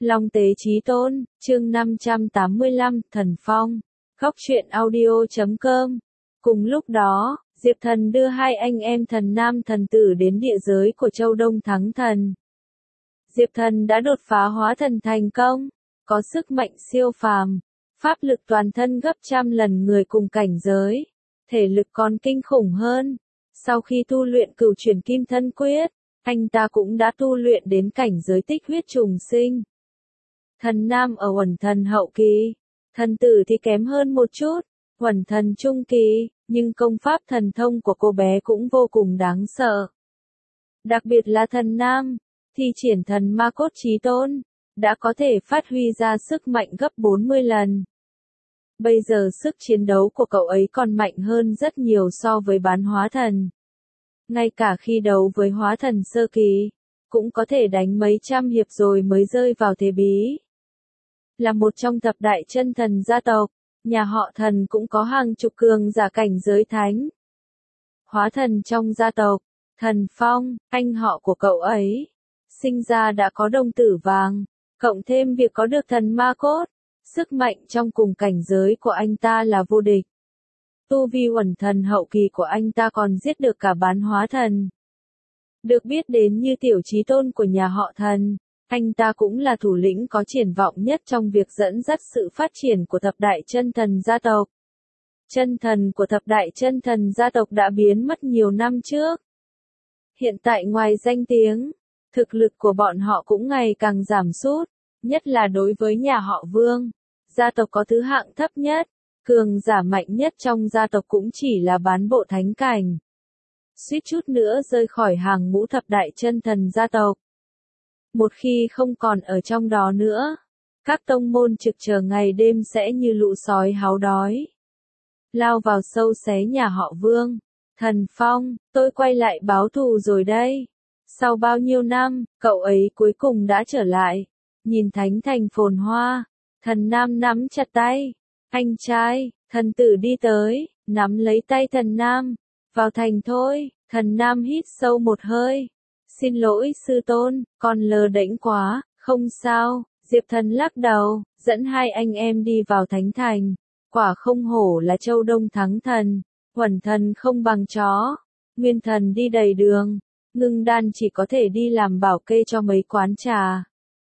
Long Tế Chí Tôn, chương 585, Thần Phong. Góc truyện audio.com. Cùng lúc đó, Diệp Thần đưa hai anh em thần nam thần tử đến địa giới của Châu Đông Thắng Thần. Diệp Thần đã đột phá hóa thần thành công, có sức mạnh siêu phàm, pháp lực toàn thân gấp trăm lần người cùng cảnh giới, thể lực còn kinh khủng hơn. Sau khi tu luyện Cửu Chuyển Kim Thân Quyết, anh ta cũng đã tu luyện đến cảnh giới tích huyết trùng sinh. Thần nam ở Uẩn Thần hậu kỳ, thần tử thì kém hơn một chút, Uẩn Thần trung kỳ, nhưng công pháp thần thông của cô bé cũng vô cùng đáng sợ. Đặc biệt là thần nam, thi triển thần ma cốt chí tôn, đã có thể phát huy ra sức mạnh gấp 40 lần. Bây giờ sức chiến đấu của cậu ấy còn mạnh hơn rất nhiều so với bán hóa thần. Ngay cả khi đấu với hóa thần sơ kỳ, cũng có thể đánh mấy trăm hiệp rồi mới rơi vào thế bí. Là một trong thập đại chân thần gia tộc, nhà họ Thần cũng có hàng chục cường giả cảnh giới thánh. Hóa thần trong gia tộc, Thần Phong, anh họ của cậu ấy, sinh ra đã có đồng tử vàng, cộng thêm việc có được thần ma cốt, sức mạnh trong cùng cảnh giới của anh ta là vô địch. Tu vi Uẩn Thần hậu kỳ của anh ta còn giết được cả bán hóa thần. Được biết đến như tiểu chí tôn của nhà họ Thần, anh ta cũng là thủ lĩnh có triển vọng nhất trong việc dẫn dắt sự phát triển của thập đại chân thần gia tộc. Chân thần của thập đại chân thần gia tộc đã biến mất nhiều năm trước. Hiện tại ngoài danh tiếng, thực lực của bọn họ cũng ngày càng giảm sút, nhất là đối với nhà họ Vương, gia tộc có thứ hạng thấp nhất, cường giả mạnh nhất trong gia tộc cũng chỉ là bán bộ thánh cảnh. Suýt chút nữa rơi khỏi hàng ngũ thập đại chân thần gia tộc. Một khi không còn ở trong đó nữa, các tông môn trực chờ ngày đêm sẽ như lũ sói háo đói, lao vào sâu xé nhà họ Vương. Thần Phong, tôi quay lại báo thù rồi đây. Sau bao nhiêu năm, cậu ấy cuối cùng đã trở lại. Nhìn thánh thành phồn hoa, thần nam nắm chặt tay. Anh trai, thần tử đi tới, nắm lấy tay thần nam. Vào thành thôi, thần nam hít sâu một hơi. Xin lỗi sư tôn, con lơ đễnh quá, không sao. Diệp Thần lắc đầu, dẫn hai anh em đi vào thánh thành. Quả không hổ là Châu Đông Thắng Thần, Uẩn Thần không bằng chó. Nguyên thần đi đầy đường, ngưng đan chỉ có thể đi làm bảo kê cho mấy quán trà.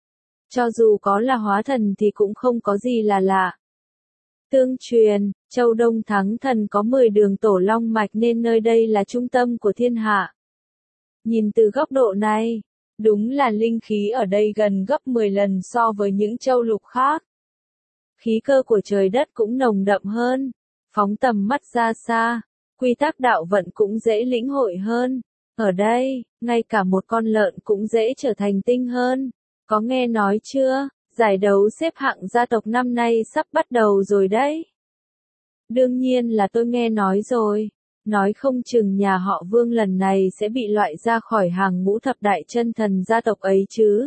Cho dù có là hóa thần thì cũng không có gì là lạ. Tương truyền, Châu Đông Thắng Thần có 10 đường tổ long mạch nên nơi đây là trung tâm của thiên hạ. Nhìn từ góc độ này, đúng là linh khí ở đây gần gấp 10 lần so với những châu lục khác. Khí cơ của trời đất cũng nồng đậm hơn, phóng tầm mắt ra xa, quy tắc đạo vận cũng dễ lĩnh hội hơn. Ở đây, ngay cả một con lợn cũng dễ trở thành tinh hơn. Có nghe nói chưa, giải đấu xếp hạng gia tộc năm nay sắp bắt đầu rồi đấy. Đương nhiên là tôi nghe nói rồi. Nói không chừng nhà họ Vương lần này sẽ bị loại ra khỏi hàng ngũ thập đại chân thần gia tộc ấy chứ.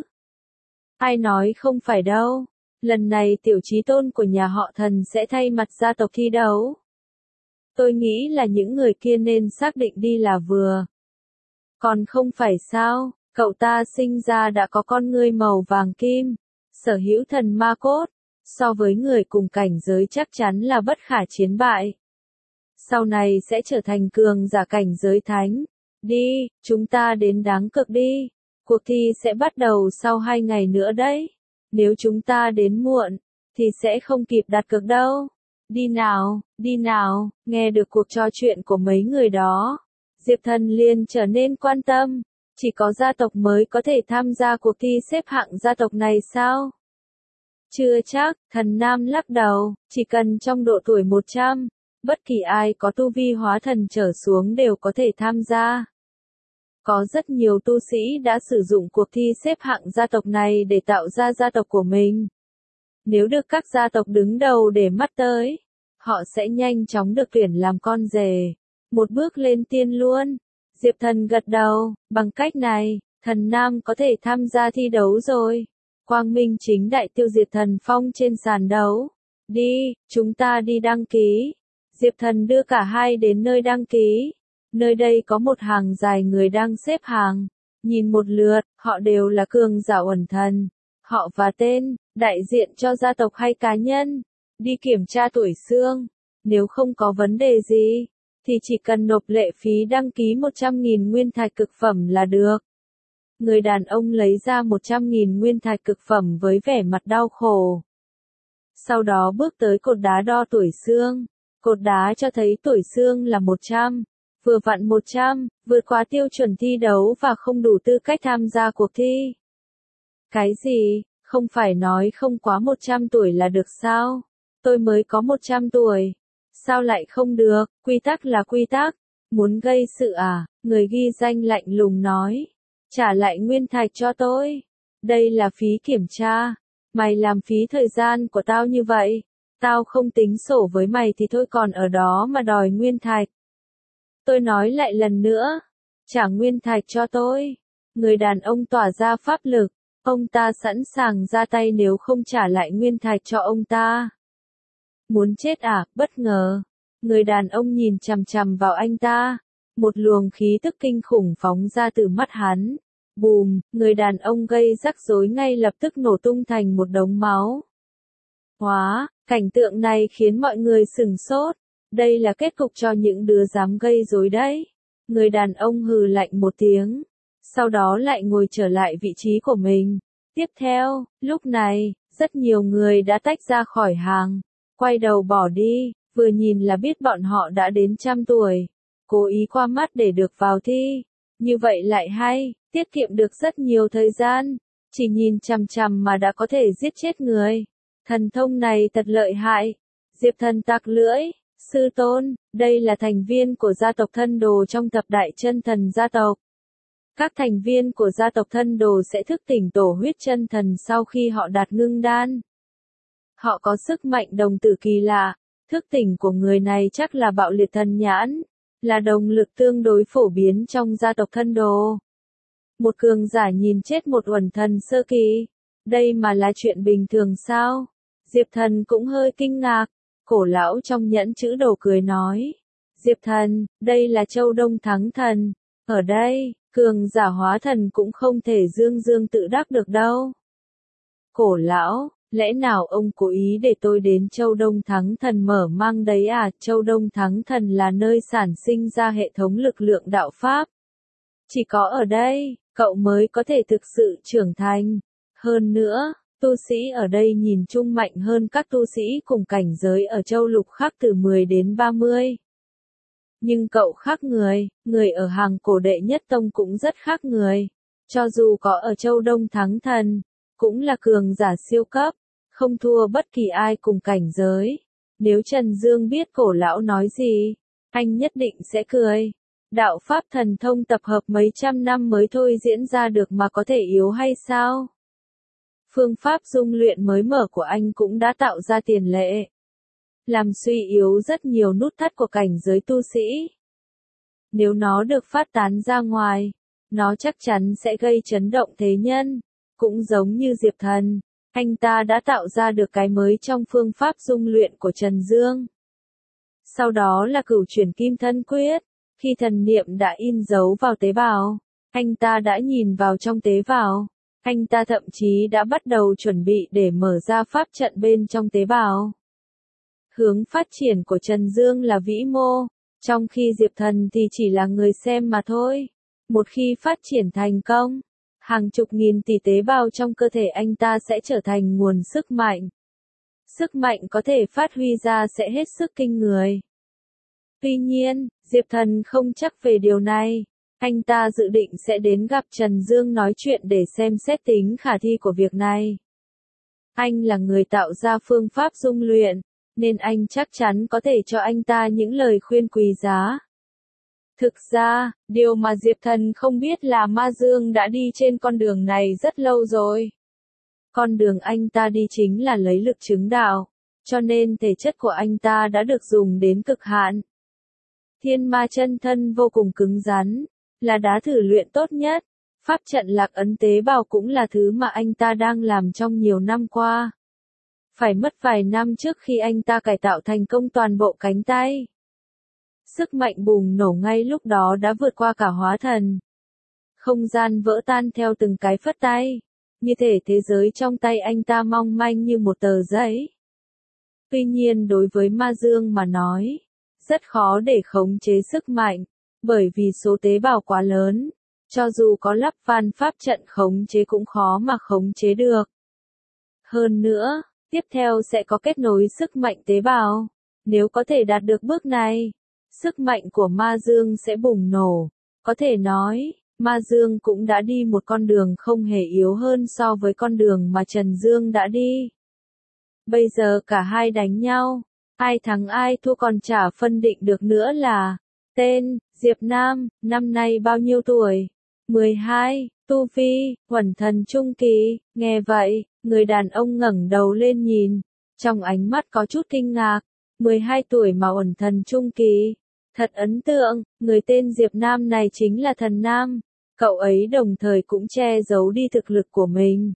Ai nói không phải đâu. Lần này tiểu chí tôn của nhà họ Thần sẽ thay mặt gia tộc thi đấu. Tôi nghĩ là những người kia nên xác định đi là vừa. Còn không phải sao, cậu ta sinh ra đã có con ngươi màu vàng kim, sở hữu thần ma cốt, so với người cùng cảnh giới chắc chắn là bất khả chiến bại. Sau này sẽ trở thành cường giả cảnh giới thánh. Đi, chúng ta đến Đáng Cực đi. Cuộc thi sẽ bắt đầu sau 2 ngày nữa đấy. Nếu chúng ta đến muộn, thì sẽ không kịp đặt cược đâu. Đi nào, nghe được cuộc trò chuyện của mấy người đó. Diệp Thần liền trở nên quan tâm. Chỉ có gia tộc mới có thể tham gia cuộc thi xếp hạng gia tộc này sao? Chưa chắc, thần nam lắc đầu, chỉ cần trong độ tuổi 100, bất kỳ ai có tu vi hóa thần trở xuống đều có thể tham gia. Có rất nhiều tu sĩ đã sử dụng cuộc thi xếp hạng gia tộc này để tạo ra gia tộc của mình. Nếu được các gia tộc đứng đầu để mắt tới, họ sẽ nhanh chóng được tuyển làm con rể, một bước lên tiên luôn. Diệp Thần gật đầu, bằng cách này, thần nam có thể tham gia thi đấu rồi. Quang minh chính đại tiêu diệt Thần Phong trên sàn đấu. Đi, chúng ta đi đăng ký. Diệp Thần đưa cả hai đến nơi đăng ký. Nơi đây có một hàng dài người đang xếp hàng. Nhìn một lượt, họ đều là cường giả Uẩn Thần. họ và tên, đại diện cho gia tộc hay cá nhân, đi kiểm tra tuổi xương. Nếu không có vấn đề gì, thì chỉ cần nộp lệ phí đăng ký 100.000 nguyên thạch cực phẩm là được. Người đàn ông lấy ra 100.000 nguyên thạch cực phẩm với vẻ mặt đau khổ. Sau đó bước tới cột đá đo tuổi xương. Cột đá cho thấy tuổi xương là 100. Vừa vặn 100, vượt quá tiêu chuẩn thi đấu và không đủ tư cách tham gia cuộc thi. Cái gì, không phải nói không quá 100 tuổi là được sao? Tôi mới có 100 tuổi. Sao lại không được, quy tắc là quy tắc. Muốn gây sự à? Người ghi danh lạnh lùng nói. Trả lại nguyên thạch cho tôi. Đây là phí kiểm tra. Mày làm phí thời gian của tao như vậy. Tao không tính sổ với mày thì thôi còn ở đó mà đòi nguyên thạch. Tôi nói lại lần nữa. Trả nguyên thạch cho tôi. Người đàn ông tỏa ra pháp lực. Ông ta sẵn sàng ra tay nếu không trả lại nguyên thạch cho ông ta. Muốn chết à, bất ngờ. Người đàn ông nhìn chằm chằm vào anh ta. Một luồng khí tức kinh khủng phóng ra từ mắt hắn. Bùm, người đàn ông gây rắc rối ngay lập tức nổ tung thành một đống máu. Cảnh tượng này khiến mọi người sửng sốt. Đây là kết cục cho những đứa dám gây rối đấy. Người đàn ông hừ lạnh một tiếng. Sau đó lại ngồi trở lại vị trí của mình. Tiếp theo, lúc này, rất nhiều người đã tách ra khỏi hàng. Quay đầu bỏ đi, vừa nhìn là biết bọn họ đã đến 100 tuổi. Cố ý qua mắt để được vào thi. Như vậy lại hay, tiết kiệm được rất nhiều thời gian. Chỉ nhìn chằm chằm mà đã có thể giết chết người. Thần thông này thật lợi hại. Diệp Thần tặc lưỡi. Sư tôn, đây là thành viên của gia tộc Thân Đồ trong thập đại chân thần gia tộc. Các thành viên của gia tộc Thân Đồ sẽ thức tỉnh tổ huyết chân thần sau khi họ đạt ngưng đan. Họ có sức mạnh đồng tử kỳ lạ. Thức tỉnh của người này chắc là bạo liệt thần nhãn, là động lực tương đối phổ biến trong gia tộc Thân Đồ. Một cường giả nhìn chết một uẩn thần sơ kỳ. Đây mà là chuyện bình thường sao? Diệp Thần cũng hơi kinh ngạc. Cổ lão trong nhẫn chữ đồ cười nói. Diệp Thần, đây là Châu Đông Thắng Thần. Ở đây, cường giả hóa thần cũng không thể dương dương tự đắc được đâu. Cổ lão, lẽ nào ông cố ý để tôi đến Châu Đông Thắng Thần mở mang đấy à? Châu Đông Thắng Thần là nơi sản sinh ra hệ thống lực lượng đạo Pháp. Chỉ có ở đây, cậu mới có thể thực sự trưởng thành. Hơn nữa, tu sĩ ở đây nhìn chung mạnh hơn các tu sĩ cùng cảnh giới ở châu lục khác từ 10 đến 30. Nhưng cậu khác người ở hàng cổ đệ nhất tông cũng rất khác người. Cho dù có ở Châu Đông Thắng Thần, cũng là cường giả siêu cấp, không thua bất kỳ ai cùng cảnh giới. Nếu Trần Dương biết cổ lão nói gì, anh nhất định sẽ cười. Đạo Pháp thần thông tập hợp mấy trăm năm mới thôi diễn ra được mà có thể yếu hay sao? Phương pháp dung luyện mới mở của anh cũng đã tạo ra tiền lệ. Làm suy yếu rất nhiều nút thắt của cảnh giới tu sĩ. Nếu nó được phát tán ra ngoài, nó chắc chắn sẽ gây chấn động thế nhân. Cũng giống như Diệp Thần, anh ta đã tạo ra được cái mới trong phương pháp dung luyện của Trần Dương. Sau đó là cửu chuyển kim thân quyết. Khi thần niệm đã in dấu vào tế bào, anh ta đã nhìn vào trong tế bào. Anh ta thậm chí đã bắt đầu chuẩn bị để mở ra pháp trận bên trong tế bào. Hướng phát triển của Trần Dương là vĩ mô, trong khi Diệp Thần thì chỉ là người xem mà thôi. Một khi phát triển thành công, hàng chục nghìn tỷ tế bào trong cơ thể anh ta sẽ trở thành nguồn sức mạnh. Sức mạnh có thể phát huy ra sẽ hết sức kinh người. Tuy nhiên, Diệp Thần không chắc về điều này. Anh ta dự định sẽ đến gặp Trần Dương nói chuyện để xem xét tính khả thi của việc này. Anh là người tạo ra phương pháp dung luyện, nên anh chắc chắn có thể cho anh ta những lời khuyên quý giá. Thực ra, điều mà Diệp Thần không biết là Ma Dương đã đi trên con đường này rất lâu rồi. Con đường anh ta đi chính là lấy lực chứng đạo, cho nên thể chất của anh ta đã được dùng đến cực hạn. Thiên ma chân thân vô cùng cứng rắn, là đá thử luyện tốt nhất. Pháp trận lạc ấn tế bào cũng là thứ mà anh ta đang làm trong nhiều năm qua. Phải mất vài năm trước khi anh ta cải tạo thành công toàn bộ cánh tay. Sức mạnh bùng nổ ngay lúc đó đã vượt qua cả hóa thần. Không gian vỡ tan theo từng cái phất tay. như thể thế giới trong tay anh ta mong manh như một tờ giấy. Tuy nhiên đối với ma dương mà nói, rất khó để khống chế sức mạnh, bởi vì số tế bào quá lớn, cho dù có lắp van pháp trận khống chế cũng khó mà khống chế được. Hơn nữa, tiếp theo sẽ có kết nối sức mạnh tế bào. Nếu có thể đạt được bước này, sức mạnh của ma dương sẽ bùng nổ. Có thể nói, ma dương cũng đã đi một con đường không hề yếu hơn so với con đường mà Trần Dương đã đi. Bây giờ cả hai đánh nhau, ai thắng ai thua còn chả phân định được nữa là. Tên, Diệp Nam, năm nay bao nhiêu tuổi? 12, tu vi, Uẩn Thần Trung Kỳ. Nghe vậy, người đàn ông ngẩng đầu lên nhìn, trong ánh mắt có chút kinh ngạc. 12 tuổi mà Uẩn Thần Trung Kỳ. Thật ấn tượng, người tên Diệp Nam này chính là Thần Nam. Cậu ấy đồng thời cũng che giấu đi thực lực của mình.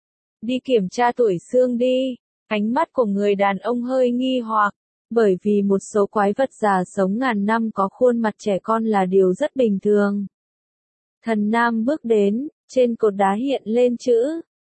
Đi kiểm tra tuổi xương đi. Ánh mắt của người đàn ông hơi nghi hoặc, bởi vì một số quái vật già sống ngàn năm có khuôn mặt trẻ con là điều rất bình thường. Thần Nam bước đến, trên cột đá hiện lên chữ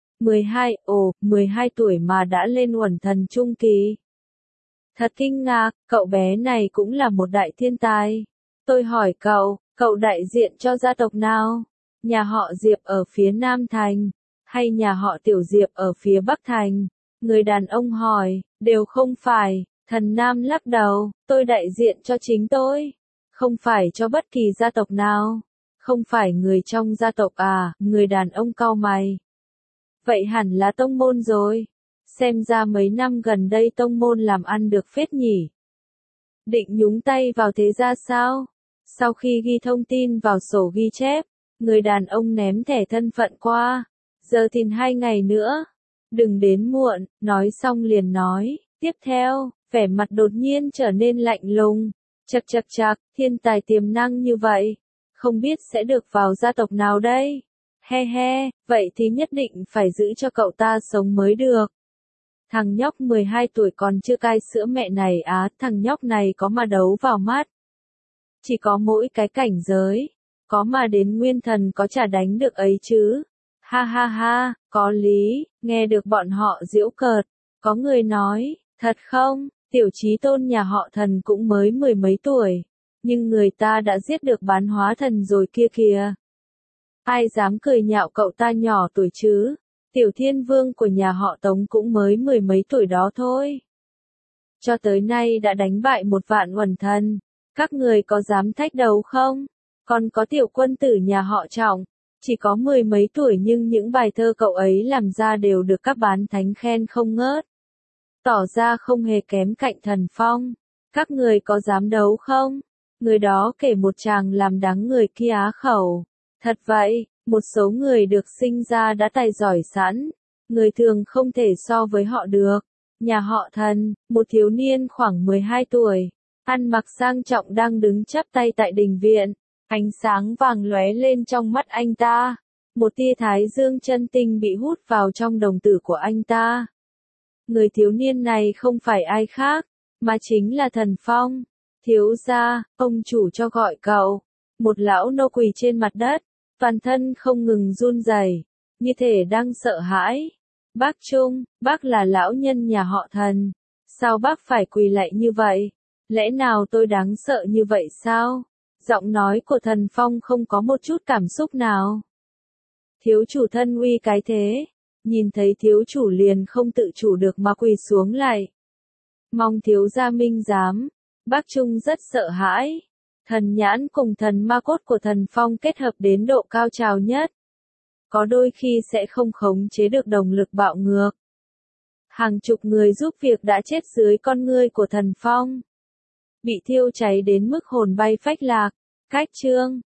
12, 12 tuổi mà đã lên Uẩn Thần Trung Kỳ. Thật kinh ngạc, cậu bé này cũng là một đại thiên tài. Tôi hỏi cậu đại diện cho gia tộc nào? Nhà họ Diệp ở phía Nam Thành, hay nhà họ Tiểu Diệp ở phía Bắc Thành? Người đàn ông hỏi, đều không phải. Thần Nam lắc đầu, tôi đại diện cho chính tôi, không phải cho bất kỳ gia tộc nào. Không phải người trong gia tộc à? Người đàn ông cau mày. Vậy hẳn là tông môn rồi. Xem ra mấy năm gần đây tông môn làm ăn được phết nhỉ. Định nhúng tay vào thế gia sao? Sau khi ghi thông tin vào sổ ghi chép, người đàn ông ném thẻ thân phận qua. Giờ thì 2 ngày nữa. Đừng đến muộn, nói xong liền nói. Tiếp theo, vẻ mặt đột nhiên trở nên lạnh lùng. Chậc, thiên tài tiềm năng như vậy. Không biết sẽ được vào gia tộc nào đây? He, vậy thì nhất định phải giữ cho cậu ta sống mới được. Thằng nhóc 12 tuổi còn chưa cai sữa mẹ này á, thằng nhóc này có mà đấu vào mắt. Chỉ có mỗi cái cảnh giới, có mà đến nguyên thần có chả đánh được ấy chứ. Ha, có lý, nghe được bọn họ giễu cợt. Có người nói, thật không, tiểu chí tôn nhà họ Thần cũng mới 10 mấy tuổi, nhưng người ta đã giết được bán hóa thần rồi kia kìa. Ai dám cười nhạo cậu ta nhỏ tuổi chứ? Tiểu thiên vương của nhà họ Tống cũng mới 10 mấy tuổi đó thôi. Cho tới nay đã đánh bại 1 vạn uẩn thần. Các người có dám thách đấu không? Còn có tiểu quân tử nhà họ Trọng, chỉ có 10 mấy tuổi nhưng những bài thơ cậu ấy làm ra đều được các bán thánh khen không ngớt. Tỏ ra không hề kém cạnh Thần Phong. Các người có dám đấu không? Người đó kể một chàng làm đắng người kia á khẩu. Thật vậy, một số người được sinh ra đã tài giỏi sẵn, người thường không thể so với họ được. Nhà họ Thần, một thiếu niên khoảng 12 tuổi, ăn mặc sang trọng đang đứng chắp tay tại đình viện, ánh sáng vàng lóe lên trong mắt anh ta. Một tia thái dương chân tinh bị hút vào trong đồng tử của anh ta. Người thiếu niên này không phải ai khác, mà chính là Thần Phong. Thiếu gia, ông chủ cho gọi cậu. Một lão nô quỳ trên mặt đất, toàn thân không ngừng run rẩy, như thể đang sợ hãi. Bác Trung, bác là lão nhân nhà họ Thần. Sao bác phải quỳ lạy như vậy? Lẽ nào tôi đáng sợ như vậy sao? Giọng nói của Thần Phong không có một chút cảm xúc nào. Thiếu chủ thân uy cái thế. Nhìn thấy thiếu chủ liền không tự chủ được mà quỳ xuống lại. Mong thiếu gia minh giám. Bác Trung rất sợ hãi. Thần nhãn cùng thần ma cốt của Thần Phong kết hợp đến độ cao trào nhất. Có đôi khi sẽ không khống chế được động lực bạo ngược. Hàng chục người giúp việc đã chết dưới con ngươi của Thần Phong. Bị thiêu cháy đến mức hồn bay phách lạc. Cách chương